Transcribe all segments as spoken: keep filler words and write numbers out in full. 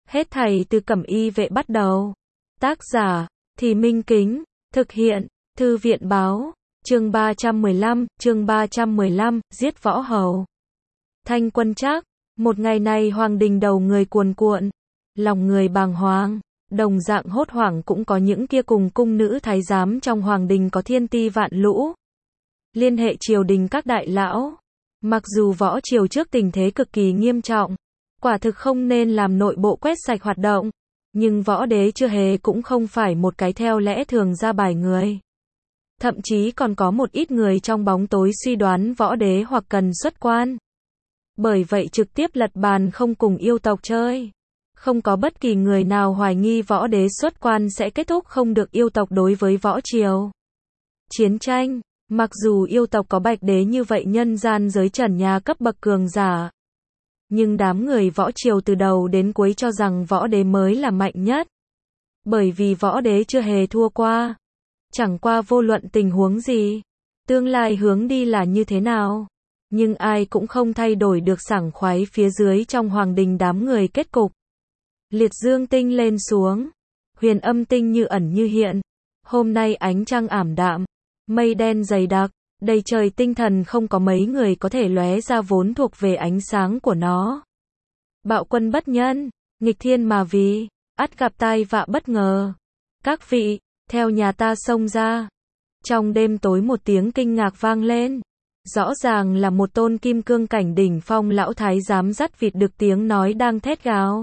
Hết thảy từ Cẩm Y vệ bắt đầu. Tác giả, Thì Minh Kính, thực hiện, Thư viện báo, chương ba trăm mười lăm, chương ba trăm mười lăm, giết võ hầu. Thanh Quân Trác, một ngày này Hoàng đình đầu người cuồn cuộn, lòng người bàng hoàng, đồng dạng hốt hoảng cũng có những kia cùng cung nữ thái giám trong Hoàng đình có thiên ti vạn lũ. Liên hệ triều đình các đại lão, mặc dù võ triều trước tình thế cực kỳ nghiêm trọng, quả thực không nên làm nội bộ quét sạch hoạt động, nhưng võ đế chưa hề cũng không phải một cái theo lẽ thường ra bài người. Thậm chí còn có một ít người trong bóng tối suy đoán võ đế hoặc cần xuất quan. Bởi vậy trực tiếp lật bàn không cùng yêu tộc chơi. Không có bất kỳ người nào hoài nghi võ đế xuất quan sẽ kết thúc không được yêu tộc đối với võ triều. Chiến tranh, mặc dù yêu tộc có bạch đế như vậy nhân gian giới trần nhà cấp bậc cường giả. Nhưng đám người võ triều từ đầu đến cuối cho rằng võ đế mới là mạnh nhất. Bởi vì võ đế chưa hề thua qua. Chẳng qua vô luận tình huống gì, tương lai hướng đi là như thế nào. Nhưng ai cũng không thay đổi được sảng khoái phía dưới trong Hoàng đình đám người kết cục. Liệt dương tinh lên xuống, huyền âm tinh như ẩn như hiện. Hôm nay ánh trăng ảm đạm, mây đen dày đặc, đầy trời tinh thần không có mấy người có thể lóe ra vốn thuộc về ánh sáng của nó. Bạo quân bất nhân, nghịch thiên mà vì, ắt gặp tai vạ bất ngờ. Các vị, theo nhà ta xông ra. Trong đêm tối một tiếng kinh ngạc vang lên. Rõ ràng là một tôn kim cương cảnh đỉnh phong lão thái giám dắt vịt được tiếng nói đang thét gào.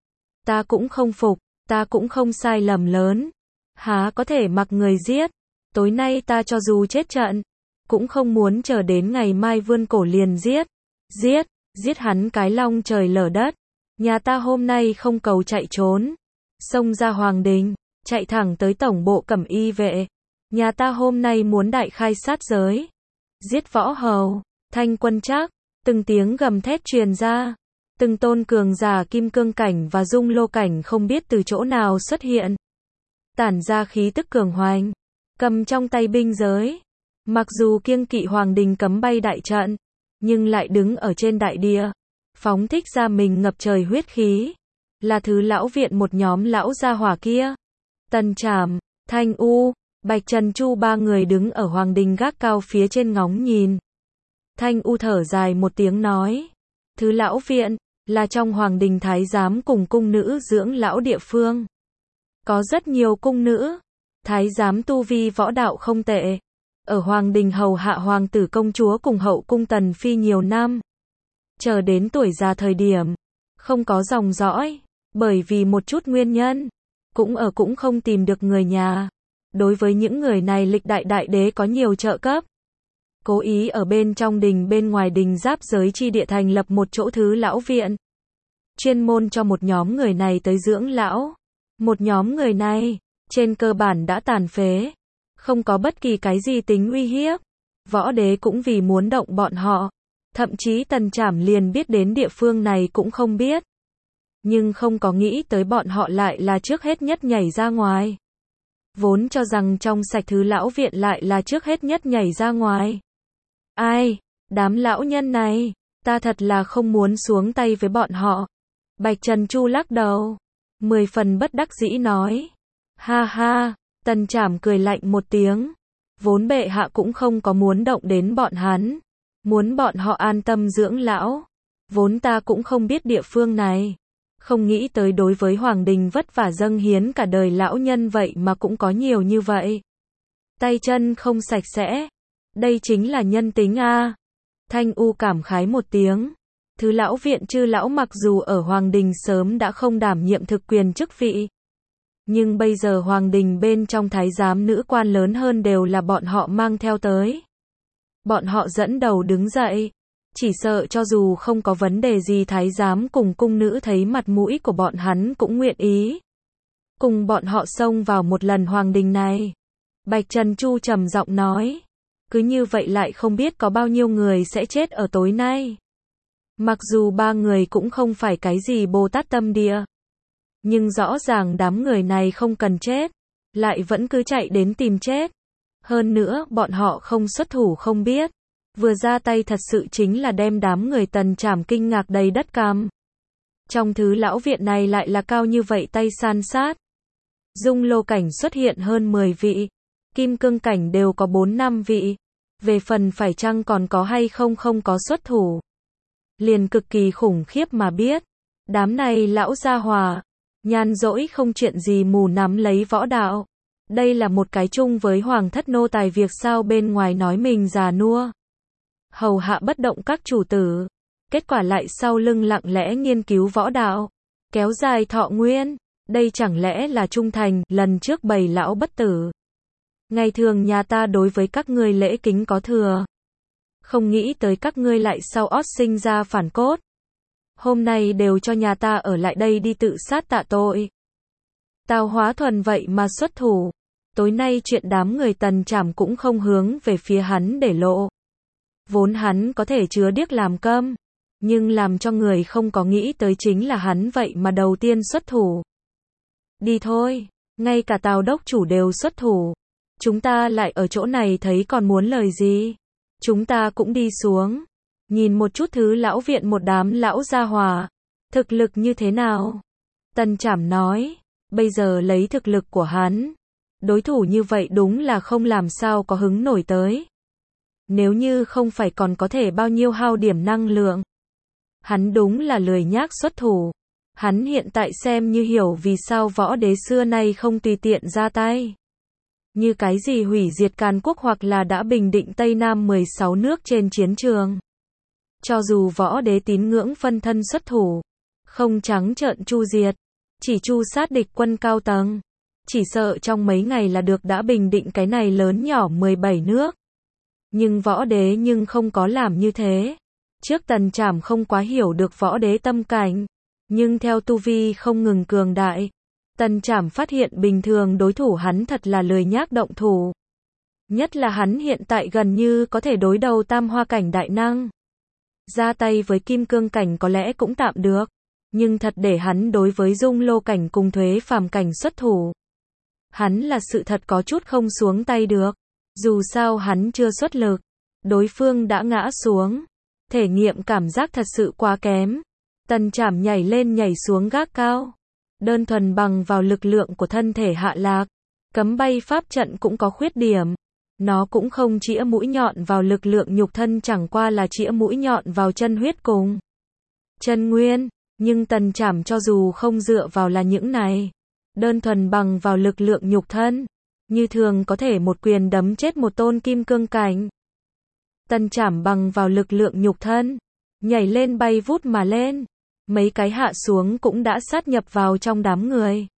Ta cũng không phục, ta cũng không sai lầm lớn. Há có thể mặc người giết. Tối nay ta cho dù chết trận, cũng không muốn chờ đến ngày mai vươn cổ liền giết. Giết, giết hắn cái long trời lở đất. Nhà ta hôm nay không cầu chạy trốn. Xông ra Hoàng đình, chạy thẳng tới tổng bộ Cẩm Y vệ. Nhà ta hôm nay muốn đại khai sát giới. Giết võ hầu, Thanh Quân Trác, từng tiếng gầm thét truyền ra. Từng tôn cường giả kim cương cảnh và dung lô cảnh không biết từ chỗ nào xuất hiện. Tản ra khí tức cường hoành, cầm trong tay binh giới. Mặc dù kiêng kỵ Hoàng đình cấm bay đại trận, nhưng lại đứng ở trên đại địa, phóng thích ra mình ngập trời huyết khí. Là thứ lão viện một nhóm lão gia hỏa kia. Tần Trảm, Thanh U, Bạch Trần Chu ba người đứng ở Hoàng đình gác cao phía trên ngóng nhìn. Thanh U thở dài một tiếng nói. Thứ lão viện, là trong Hoàng đình thái giám cùng cung nữ dưỡng lão địa phương. Có rất nhiều cung nữ, thái giám tu vi võ đạo không tệ. Ở Hoàng đình hầu hạ hoàng tử công chúa cùng hậu cung tần phi nhiều năm. Chờ đến tuổi già thời điểm, không có dòng dõi, bởi vì một chút nguyên nhân, cũng ở cũng không tìm được người nhà. Đối với những người này lịch đại đại đế có nhiều trợ cấp. Cố ý ở bên trong đình bên ngoài đình giáp giới chi địa thành lập một chỗ thứ lão viện. Chuyên môn cho một nhóm người này tới dưỡng lão. Một nhóm người này, trên cơ bản đã tàn phế. Không có bất kỳ cái gì tính uy hiếp. Võ đế cũng vì muốn động bọn họ. Thậm chí Tần Trảm liền biết đến địa phương này cũng không biết. Nhưng không có nghĩ tới bọn họ lại là trước hết nhất nhảy ra ngoài. Vốn cho rằng trong sạch thứ lão viện lại là trước hết nhất nhảy ra ngoài. Ai, đám lão nhân này, ta thật là không muốn xuống tay với bọn họ. Bạch Trần Chu lắc đầu, mười phần bất đắc dĩ nói. Ha ha, Tần Trảm cười lạnh một tiếng. Vốn bệ hạ cũng không có muốn động đến bọn hắn. Muốn bọn họ an tâm dưỡng lão. Vốn ta cũng không biết địa phương này. Không nghĩ tới đối với Hoàng đình vất vả dâng hiến cả đời lão nhân vậy mà cũng có nhiều như vậy. Tay chân không sạch sẽ. Đây chính là nhân tính a. Thanh U cảm khái một tiếng. Thứ lão viện chư lão mặc dù ở Hoàng đình sớm đã không đảm nhiệm thực quyền chức vị. Nhưng bây giờ Hoàng đình bên trong thái giám nữ quan lớn hơn đều là bọn họ mang theo tới. Bọn họ dẫn đầu đứng dậy. Chỉ sợ cho dù không có vấn đề gì thái giám cùng cung nữ thấy mặt mũi của bọn hắn cũng nguyện ý. Cùng bọn họ xông vào một lần Hoàng đình này. Bạch Trần Chu trầm giọng nói. Cứ như vậy lại không biết có bao nhiêu người sẽ chết ở tối nay. Mặc dù ba người cũng không phải cái gì Bồ Tát tâm địa. Nhưng rõ ràng đám người này không cần chết. Lại vẫn cứ chạy đến tìm chết. Hơn nữa bọn họ không xuất thủ không biết. Vừa ra tay thật sự chính là đem đám người Tần Trảm kinh ngạc đầy đất cam. Trong thứ lão viện này lại là cao như vậy tay san sát. Dung lô cảnh xuất hiện hơn mười vị. Kim cương cảnh đều có bốn năm vị. Về phần phải chăng còn có hay không không có xuất thủ. Liền cực kỳ khủng khiếp mà biết. Đám này lão gia hòa. Nhàn rỗi không chuyện gì mù nắm lấy võ đạo. Đây là một cái chung với hoàng thất nô tài việc sao bên ngoài nói mình già nua. Hầu hạ bất động các chủ tử. Kết quả lại sau lưng lặng lẽ nghiên cứu võ đạo. Kéo dài thọ nguyên. Đây chẳng lẽ là trung thành, lần trước bày lão bất tử. Ngày thường nhà ta đối với các ngươi lễ kính có thừa. Không nghĩ tới các ngươi lại sau ót sinh ra phản cốt. Hôm nay đều cho nhà ta ở lại đây đi tự sát tạ tội. Tào Hóa Thuần vậy mà xuất thủ. Tối nay chuyện đám người Tần Trảm cũng không hướng về phía hắn để lộ. Vốn hắn có thể chứa điếc làm câm. Nhưng làm cho người không có nghĩ tới chính là hắn vậy mà đầu tiên xuất thủ. Đi thôi, ngay cả Tào đốc chủ đều xuất thủ. Chúng ta lại ở chỗ này thấy còn muốn lời gì. Chúng ta cũng đi xuống. Nhìn một chút thứ lão viện một đám lão gia hòa. Thực lực như thế nào? Tần Trảm nói. Bây giờ lấy thực lực của hắn. Đối thủ như vậy đúng là không làm sao có hứng nổi tới. Nếu như không phải còn có thể bao nhiêu hao điểm năng lượng. Hắn đúng là lười nhác xuất thủ. Hắn hiện tại xem như hiểu vì sao võ đế xưa nay không tùy tiện ra tay. Như cái gì hủy diệt Càn Quốc hoặc là đã bình định Tây Nam mười sáu nước trên chiến trường. Cho dù võ đế tín ngưỡng phân thân xuất thủ. Không trắng trợn chu diệt. Chỉ chu sát địch quân cao tầng. Chỉ sợ trong mấy ngày là được đã bình định cái này lớn nhỏ mười bảy nước. Nhưng võ đế nhưng không có làm như thế. Trước Tần Trảm không quá hiểu được võ đế tâm cảnh. Nhưng theo tu vi không ngừng cường đại. Tần Trảm phát hiện bình thường đối thủ hắn thật là lười nhác động thủ. Nhất là hắn hiện tại gần như có thể đối đầu tam hoa cảnh đại năng. Ra tay với kim cương cảnh có lẽ cũng tạm được. Nhưng thật để hắn đối với dung lô cảnh cùng thuế phàm cảnh xuất thủ. Hắn là sự thật có chút không xuống tay được. Dù sao hắn chưa xuất lực. Đối phương đã ngã xuống. Thể nghiệm cảm giác thật sự quá kém. Tần Trảm nhảy lên nhảy xuống gác cao. Đơn thuần bằng vào lực lượng của thân thể hạ lạc. Cấm bay pháp trận cũng có khuyết điểm. Nó cũng không chĩa mũi nhọn vào lực lượng nhục thân chẳng qua là chĩa mũi nhọn vào chân huyết cùng chân nguyên. Nhưng Tần Trảm cho dù không dựa vào là những này. Đơn thuần bằng vào lực lượng nhục thân. Như thường có thể một quyền đấm chết một tôn kim cương cảnh. Tần Trảm bằng vào lực lượng nhục thân. Nhảy lên bay vút mà lên. Mấy cái hạ xuống cũng đã sát nhập vào trong đám người.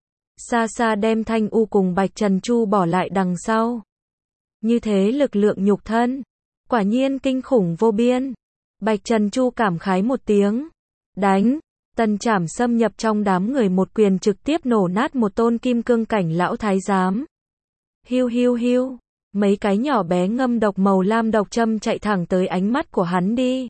Xa xa đem Thanh U cùng Bạch Trần Chu bỏ lại đằng sau. Như thế lực lượng nhục thân. Quả nhiên kinh khủng vô biên. Bạch Trần Chu cảm khái một tiếng. Đánh. Tần Trảm xâm nhập trong đám người một quyền trực tiếp nổ nát một tôn kim cương cảnh lão thái giám. Hiu hiu hiu. Mấy cái nhỏ bé ngâm độc màu lam độc châm chạy thẳng tới ánh mắt của hắn đi.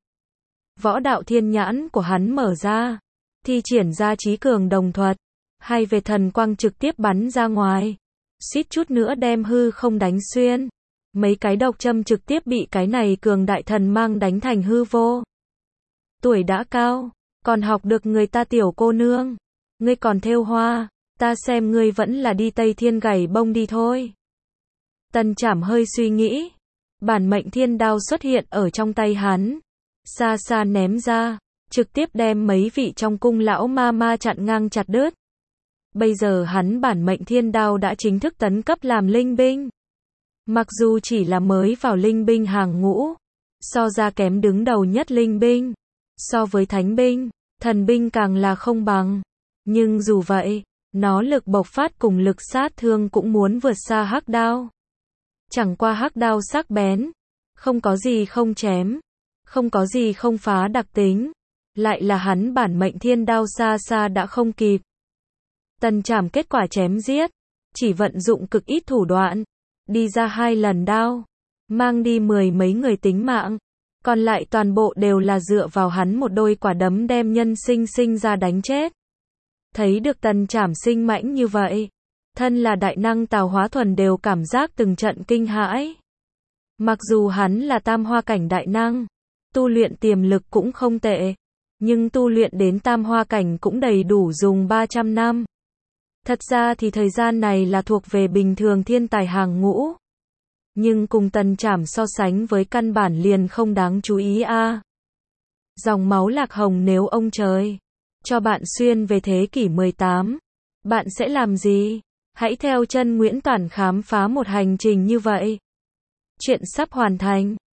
Võ đạo thiên nhãn của hắn mở ra. Thi triển ra trí cường đồng thuật. Hai vệt thần quang trực tiếp bắn ra ngoài. Suýt chút nữa đem hư không đánh xuyên. Mấy cái độc châm trực tiếp bị cái này cường đại thần mang đánh thành hư vô. Tuổi đã cao. Còn học được người ta tiểu cô nương. Ngươi còn thêu hoa. Ta xem ngươi vẫn là đi Tây Thiên gảy bông đi thôi. Tần Trảm hơi suy nghĩ. Bản mệnh thiên đao xuất hiện ở trong tay hắn. Xa xa ném ra. Trực tiếp đem mấy vị trong cung lão ma ma chặn ngang chặt đứt. Bây giờ hắn bản mệnh thiên đao đã chính thức tấn cấp làm linh binh. Mặc dù chỉ là mới vào linh binh hàng ngũ. So ra kém đứng đầu nhất linh binh. So với thánh binh, thần binh càng là không bằng. Nhưng dù vậy, nó lực bộc phát cùng lực sát thương cũng muốn vượt xa hắc đao. Chẳng qua hắc đao sắc bén. Không có gì không chém. Không có gì không phá đặc tính. Lại là hắn bản mệnh thiên đao xa xa đã không kịp. Tần Trảm kết quả chém giết. Chỉ vận dụng cực ít thủ đoạn. Đi ra hai lần đao. Mang đi mười mấy người tính mạng. Còn lại toàn bộ đều là dựa vào hắn một đôi quả đấm đem nhân sinh sinh ra đánh chết. Thấy được Tần Trảm sinh mãnh như vậy. Thân là đại năng Tào Hóa Thuần đều cảm giác từng trận kinh hãi. Mặc dù hắn là tam hoa cảnh đại năng. Tu luyện tiềm lực cũng không tệ. Nhưng tu luyện đến tam hoa cảnh cũng đầy đủ dùng ba trăm năm. Thật ra thì thời gian này là thuộc về bình thường thiên tài hàng ngũ. Nhưng cùng Tần Trảm so sánh với căn bản liền không đáng chú ý a. Dòng máu Lạc Hồng nếu ông trời cho bạn xuyên về thế kỷ mười tám, bạn sẽ làm gì? Hãy theo chân Nguyễn Toản khám phá một hành trình như vậy. Chuyện sắp hoàn thành.